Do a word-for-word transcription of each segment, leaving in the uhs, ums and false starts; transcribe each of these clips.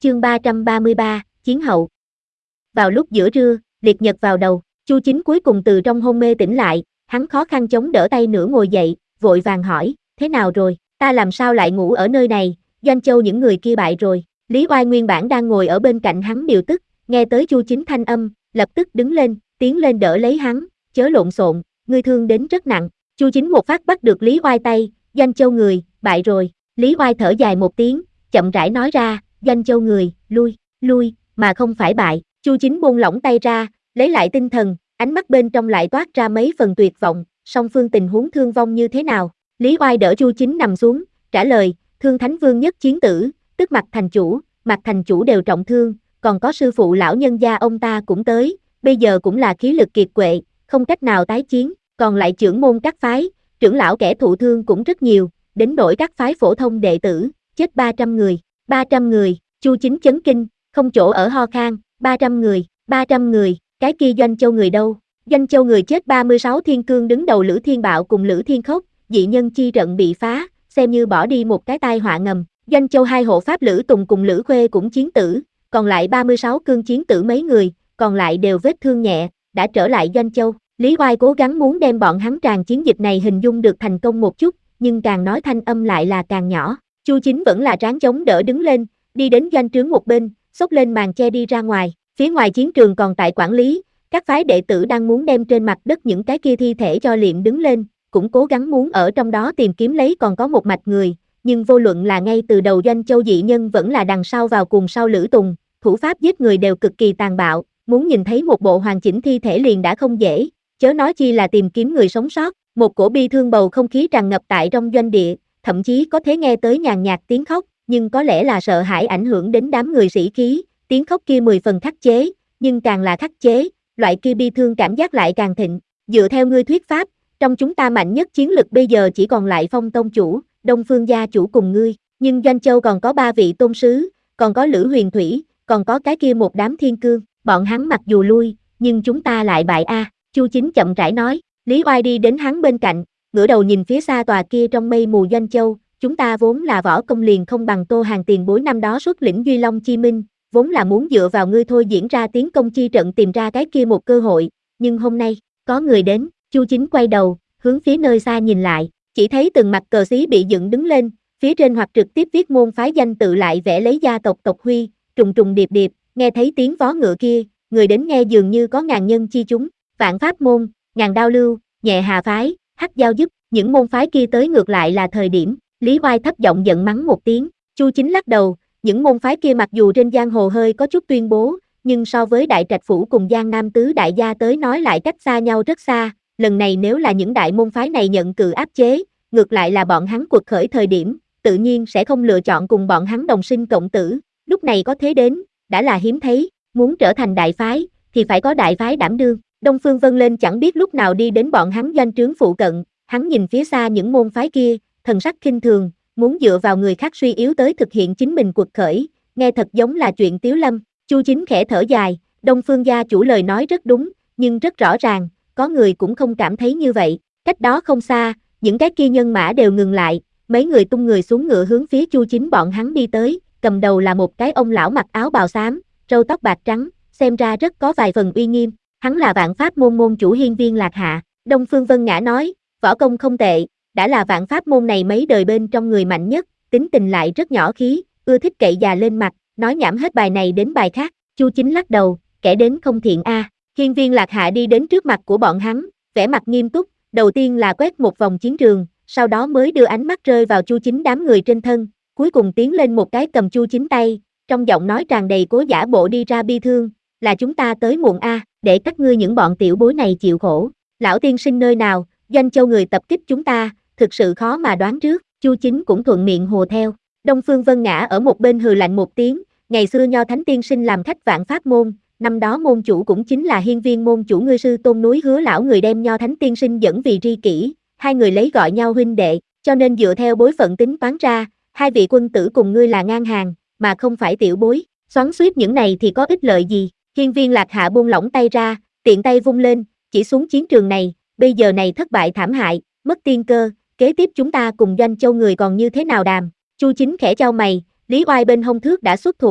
Chương ba trăm ba mươi ba, Chiến hậu. Vào lúc giữa trưa, liệt nhật vào đầu, Chu Chính cuối cùng từ trong hôn mê tỉnh lại, hắn khó khăn chống đỡ tay nửa ngồi dậy, vội vàng hỏi, thế nào rồi, ta làm sao lại ngủ ở nơi này, Doanh Châu những người kia bại rồi. Lý Oai nguyên bản đang ngồi ở bên cạnh hắn điều tức, nghe tới Chu Chính thanh âm, lập tức đứng lên, tiến lên đỡ lấy hắn, chớ lộn xộn, ngươi thương đến rất nặng. Chu Chính một phát bắt được Lý Oai tay, Doanh Châu người, bại rồi. Lý Oai thở dài một tiếng, chậm rãi nói ra, Doanh Châu người, lui, lui, mà không phải bại. Chu Chính buông lỏng tay ra, lấy lại tinh thần, ánh mắt bên trong lại toát ra mấy phần tuyệt vọng, song phương tình huống thương vong như thế nào. Lý Oai đỡ Chu Chính nằm xuống, trả lời, Thương Thánh Vương nhất chiến tử, tức Mạc thành chủ, Mạc thành chủ đều trọng thương, còn có sư phụ lão nhân gia ông ta cũng tới, bây giờ cũng là khí lực kiệt quệ, không cách nào tái chiến, còn lại trưởng môn các phái, trưởng lão kẻ thụ thương cũng rất nhiều, đến đổi các phái phổ thông đệ tử, chết ba trăm người, ba trăm người, Chu Chính chấn kinh, không chỗ ở ho khan, ba trăm người, ba trăm người, cái kia Doanh Châu người đâu? Doanh Châu người chết ba mươi sáu thiên cương đứng đầu Lữ Thiên Bạo cùng Lữ Thiên Khốc, dị nhân chi trận bị phá, xem như bỏ đi một cái tai họa ngầm. Doanh Châu hai hộ pháp Lữ Tùng cùng Lữ Khuê cũng chiến tử, còn lại ba mươi sáu cương chiến tử mấy người, còn lại đều vết thương nhẹ, đã trở lại Doanh Châu. Lý Oai cố gắng muốn đem bọn hắn tràn chiến dịch này hình dung được thành công một chút, nhưng càng nói thanh âm lại là càng nhỏ. Chu Chính vẫn là ráng chống đỡ đứng lên, đi đến doanh trướng một bên, xốc lên màn che đi ra ngoài. Phía ngoài chiến trường còn tại quản lý, các phái đệ tử đang muốn đem trên mặt đất những cái kia thi thể cho liệm đứng lên, cũng cố gắng muốn ở trong đó tìm kiếm lấy còn có một mạch người, nhưng vô luận là ngay từ đầu Doanh Châu dị nhân vẫn là đằng sau vào cùng sau Lữ Tùng, thủ pháp giết người đều cực kỳ tàn bạo, muốn nhìn thấy một bộ hoàn chỉnh thi thể liền đã không dễ, chớ nói chi là tìm kiếm người sống sót. Một cổ bi thương bầu không khí tràn ngập tại trong doanh địa, thậm chí có thể nghe tới nhàn nhạt tiếng khóc, nhưng có lẽ là sợ hãi ảnh hưởng đến đám người sĩ khí, tiếng khóc kia mười phần khắc chế, nhưng càng là khắc chế, loại kia bi thương cảm giác lại càng thịnh. Dựa theo ngươi thuyết pháp, trong chúng ta mạnh nhất chiến lực bây giờ chỉ còn lại Phong Tông chủ, Đông Phương gia chủ cùng ngươi, nhưng Doanh Châu còn có ba vị tôn sứ, còn có Lữ Huyền Thủy, còn có cái kia một đám thiên cương, bọn hắn mặc dù lui, nhưng chúng ta lại bại a. À. Chu Chính chậm rãi nói. Lý Oai đi đến hắn bên cạnh, ngửa đầu nhìn phía xa tòa kia trong mây mù Doanh Châu, chúng ta vốn là võ công liền không bằng Tô Hàng tiền bối năm đó xuất lĩnh Duy Long Chi Minh, vốn là muốn dựa vào ngươi thôi diễn ra tiến công chi trận tìm ra cái kia một cơ hội, nhưng hôm nay, có người đến. Chu Chính quay đầu, hướng phía nơi xa nhìn lại, chỉ thấy từng mặt cờ xí bị dựng đứng lên, phía trên hoặc trực tiếp viết môn phái danh tự lại vẽ lấy gia tộc tộc huy, trùng trùng điệp điệp, nghe thấy tiếng vó ngựa kia, người đến nghe dường như có ngàn nhân chi chúng, Vạn Pháp môn, Ngàn Đao lưu, Nhẹ Hà phái, Hắc Giao giúp, những môn phái kia tới ngược lại là thời điểm. Lý Oai thấp giọng giận mắng một tiếng, Chu Chính lắc đầu, những môn phái kia mặc dù trên giang hồ hơi có chút tuyên bố, nhưng so với Đại Trạch phủ cùng Giang Nam tứ đại gia tới nói lại cách xa nhau rất xa, lần này nếu là những đại môn phái này nhận cự áp chế, ngược lại là bọn hắn quật khởi thời điểm, tự nhiên sẽ không lựa chọn cùng bọn hắn đồng sinh cộng tử, lúc này có thế đến, đã là hiếm thấy, muốn trở thành đại phái, thì phải có đại phái đảm đương. Đông Phương Vân lên chẳng biết lúc nào đi đến bọn hắn doanh trướng phụ cận, hắn nhìn phía xa những môn phái kia, thần sắc khinh thường, muốn dựa vào người khác suy yếu tới thực hiện chính mình quật khởi, nghe thật giống là chuyện tiếu lâm. Chu Chính khẽ thở dài, Đông Phương gia chủ lời nói rất đúng, nhưng rất rõ ràng, có người cũng không cảm thấy như vậy. Cách đó không xa, những cái kia nhân mã đều ngừng lại, mấy người tung người xuống ngựa hướng phía Chu Chính bọn hắn đi tới, cầm đầu là một cái ông lão mặc áo bào xám, râu tóc bạc trắng, xem ra rất có vài phần uy nghiêm. Hắn là Vạn Pháp môn môn chủ Hiên Viên Lạc Hạ. Đông Phương Vân Ngã nói, võ công không tệ, đã là Vạn Pháp môn này mấy đời bên trong người mạnh nhất, tính tình lại rất nhỏ khí, ưa thích cậy già lên mặt, nói nhảm hết bài này đến bài khác. Chu Chính lắc đầu, kẻ đến không thiện a. À. Hiên Viên Lạc Hạ đi đến trước mặt của bọn hắn, vẻ mặt nghiêm túc, đầu tiên là quét một vòng chiến trường, sau đó mới đưa ánh mắt rơi vào Chu Chính đám người trên thân, cuối cùng tiến lên một cái cầm Chu Chính tay, trong giọng nói tràn đầy cố giả bộ đi ra bi thương, là chúng ta tới muộn a, à, để các ngươi những bọn tiểu bối này chịu khổ. Lão tiên sinh nơi nào, Doanh Châu người tập kích chúng ta, thực sự khó mà đoán trước. Chu Chính cũng thuận miệng hùa theo. Đông Phương Vân Ngã ở một bên hừ lạnh một tiếng, ngày xưa Nho Thánh tiên sinh làm khách Vạn Pháp môn, năm đó môn chủ cũng chính là Hiên Viên môn chủ ngươi sư Tôn núi Hứa lão người đem Nho Thánh tiên sinh dẫn vì tri kỷ, hai người lấy gọi nhau huynh đệ, cho nên dựa theo bối phận tính toán ra, hai vị quân tử cùng ngươi là ngang hàng, mà không phải tiểu bối. Xoắn xuýt những này thì có ích lợi gì? Hiên Viên Lạc Hạ buông lỏng tay ra, tiện tay vung lên, chỉ xuống chiến trường này, bây giờ này thất bại thảm hại, mất tiên cơ, kế tiếp chúng ta cùng Doanh Châu người còn như thế nào đàm. Chu Chính khẽ chau mày, Lý Oai bên hông thước đã xuất thủ,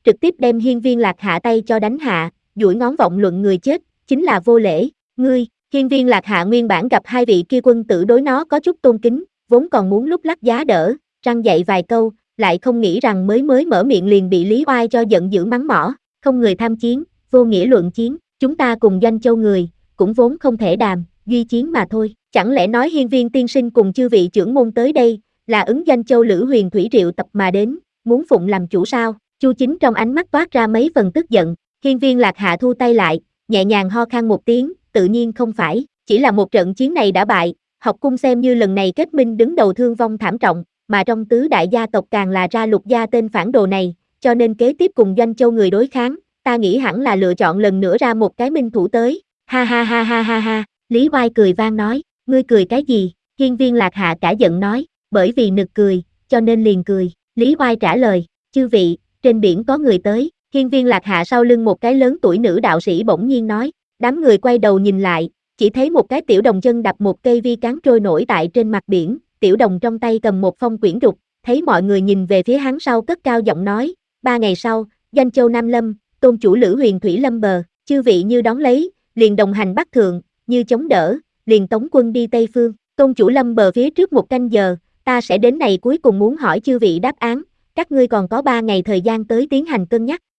trực tiếp đem Hiên Viên Lạc Hạ tay cho đánh hạ, duỗi ngón vọng luận người chết, chính là vô lễ, ngươi, Hiên Viên Lạc Hạ nguyên bản gặp hai vị kia quân tử đối nó có chút tôn kính, vốn còn muốn lúc lắc giá đỡ, răng dạy vài câu, lại không nghĩ rằng mới mới mở miệng liền bị Lý Oai cho giận dữ mắng mỏ, không người tham chiến, vô nghĩa luận chiến, chúng ta cùng Doanh Châu người, cũng vốn không thể đàm, duy chiến mà thôi, chẳng lẽ nói Hiên Viên tiên sinh cùng chư vị trưởng môn tới đây, là ứng Doanh Châu Lữ Huyền Thủy triệu tập mà đến, muốn phụng làm chủ sao? Chu Chính trong ánh mắt toát ra mấy phần tức giận, Hiên Viên Lạc Hạ thu tay lại, nhẹ nhàng ho khan một tiếng, tự nhiên không phải, chỉ là một trận chiến này đã bại, học cung xem như lần này kết minh đứng đầu thương vong thảm trọng, mà trong tứ đại gia tộc càng là ra Lục gia tên phản đồ này, cho nên kế tiếp cùng Doanh Châu người đối kháng, ta nghĩ hẳn là lựa chọn lần nữa ra một cái minh thủ tới, ha ha ha ha ha ha, Lý Oai cười vang nói, ngươi cười cái gì? Hiên Viên Lạc Hạ cả giận nói, bởi vì nực cười, cho nên liền cười, Lý Oai trả lời, chư vị, trên biển có người tới, Hiên Viên Lạc Hạ sau lưng một cái lớn tuổi nữ đạo sĩ bỗng nhiên nói, đám người quay đầu nhìn lại, chỉ thấy một cái tiểu đồng chân đập một cây vi cán trôi nổi tại trên mặt biển, tiểu đồng trong tay cầm một phong quyển trục, thấy mọi người nhìn về phía hắn sau cất cao giọng nói, ba ngày sau, Doanh Châu Nam Lâm, tôn chủ Lữ Huyền Thủy lâm bờ, chư vị như đón lấy, liền đồng hành bắc thượng, như chống đỡ, liền tống quân đi Tây Phương, tôn chủ lâm bờ phía trước một canh giờ, ta sẽ đến này cuối cùng muốn hỏi chư vị đáp án, các ngươi còn có ba ngày thời gian tới tiến hành cân nhắc,